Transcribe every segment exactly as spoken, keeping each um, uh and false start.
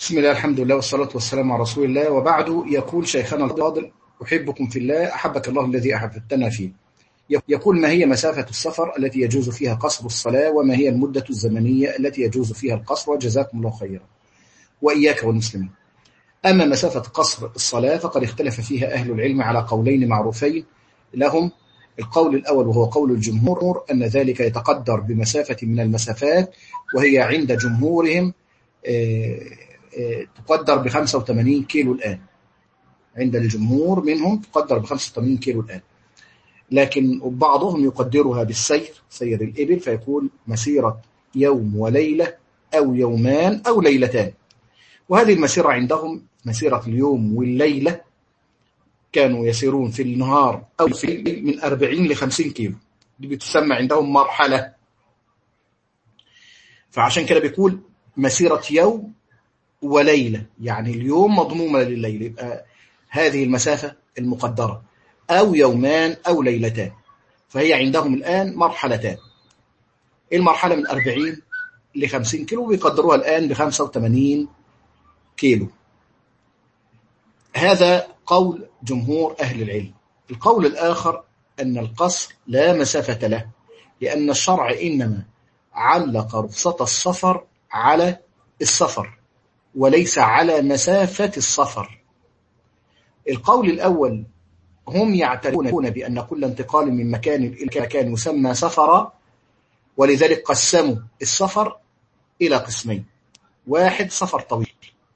بسم الله الحمد لله والصلاة والسلام على رسول الله، وبعد. يقول شيخنا الفاضل: أحبكم في الله، أحبك الله الذي أحببتنا فيه. يقول: ما هي مسافة السفر التي يجوز فيها قصر الصلاة، وما هي المدة الزمنية التي يجوز فيها القصر؟ وجزاكم الله خيرا وإياك والمسلمين. أما مسافة قصر الصلاة فقد اختلف فيها أهل العلم على قولين معروفين لهم. القول الأول وهو قول الجمهور أن ذلك يتقدر بمسافة من المسافات، وهي عند جمهورهم تقدر ب خمسة وثمانين كيلو الآن. عند الجمهور منهم تقدر ب خمسة وثمانين كيلو الآن، لكن بعضهم يقدرها بالسير، سير الإبل، فيكون مسيرة يوم وليلة أو يومان أو ليلتان. وهذه المسيرة عندهم مسيرة اليوم والليلة كانوا يسيرون في النهار أو في الليل من أربعين لخمسين كيلو. دي بتسمى عندهم مرحلة. فعشان كده بيقول مسيرة يوم وليلة، يعني اليوم مضمومة لليل، يبقى هذه المسافة المقدرة، أو يومان أو ليلتان. فهي عندهم الآن مرحلتان. المرحلة من أربعين لخمسين كيلو بيقدروها الآن بخمسة وثمانين كيلو. هذا قول جمهور أهل العلم. القول الآخر أن القصر لا مسافة له، لأن الشرع إنما علق رخصة السفر على السفر وليس على مسافة السفر. القول الأول هم يعترفون بأن كل انتقال من مكان إلى مكان يسمى سفرا، ولذلك قسموا السفر إلى قسمين: واحد سفر طويل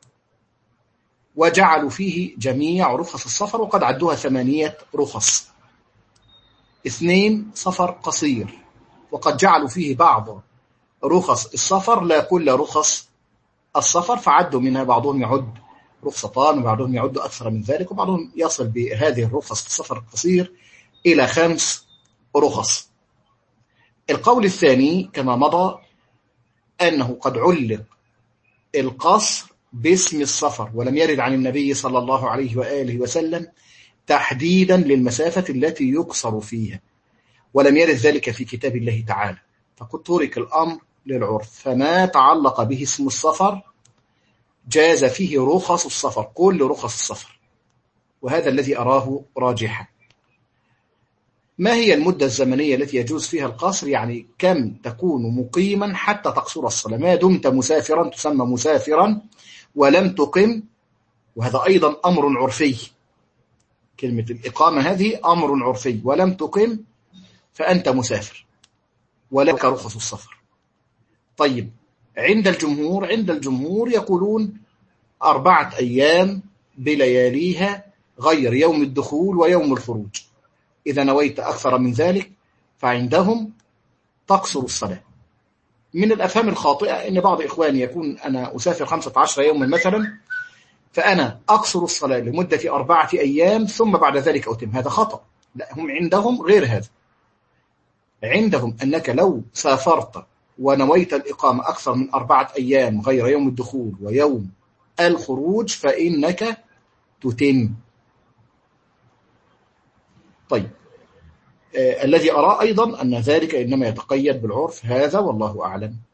وجعلوا فيه جميع رخص السفر وقد عدوها ثمانية رخص. اثنين سفر قصير وقد جعلوا فيه بعض رخص السفر لا كل رخص السفر، فعدوا منها بعضهم يعد رخصتان وبعضهم يعد أكثر من ذلك، وبعضهم يصل بهذه الرخص في السفر القصير إلى خمس رخص. القول الثاني كما مضى أنه قد علق القصر باسم السفر، ولم يرد عن النبي صلى الله عليه وآله وسلم تحديدا للمسافة التي يقصر فيها، ولم يرد ذلك في كتاب الله تعالى، فقد ترك الأمر للعرف. فما تعلق به اسم السفر جاز فيه رخص السفر، كل رخص السفر، وهذا الذي أراه راجحا. ما هي المدة الزمنية التي يجوز فيها القصر؟ يعني كم تكون مقيما حتى تقصر الصلاة. ما دمت مسافرا تسمى مسافرا ولم تقم، وهذا أيضا أمر عرفي. كلمة الإقامة هذه أمر عرفي، ولم تقم فأنت مسافر ولك رخص السفر. طيب، عند الجمهور عند الجمهور يقولون أربعة أيام بلياليها غير يوم الدخول ويوم الخروج. إذا نويت أكثر من ذلك فعندهم تقصر الصلاة. من الأفهام الخاطئة أن بعض إخواني يكون أنا أسافر خمسة عشر يوما مثلا، فأنا أقصر الصلاة لمدة أربعة أيام ثم بعد ذلك أتم. هذا خطأ. لا، هم عندهم غير هذا. عندهم أنك لو سافرت ونويت الإقامة أكثر من أربعة أيام غير يوم الدخول ويوم الخروج فإنك تتم. طيب، آه الذي أرى أيضا أن ذلك إنما يتقيد بالعرف، هذا والله أعلم.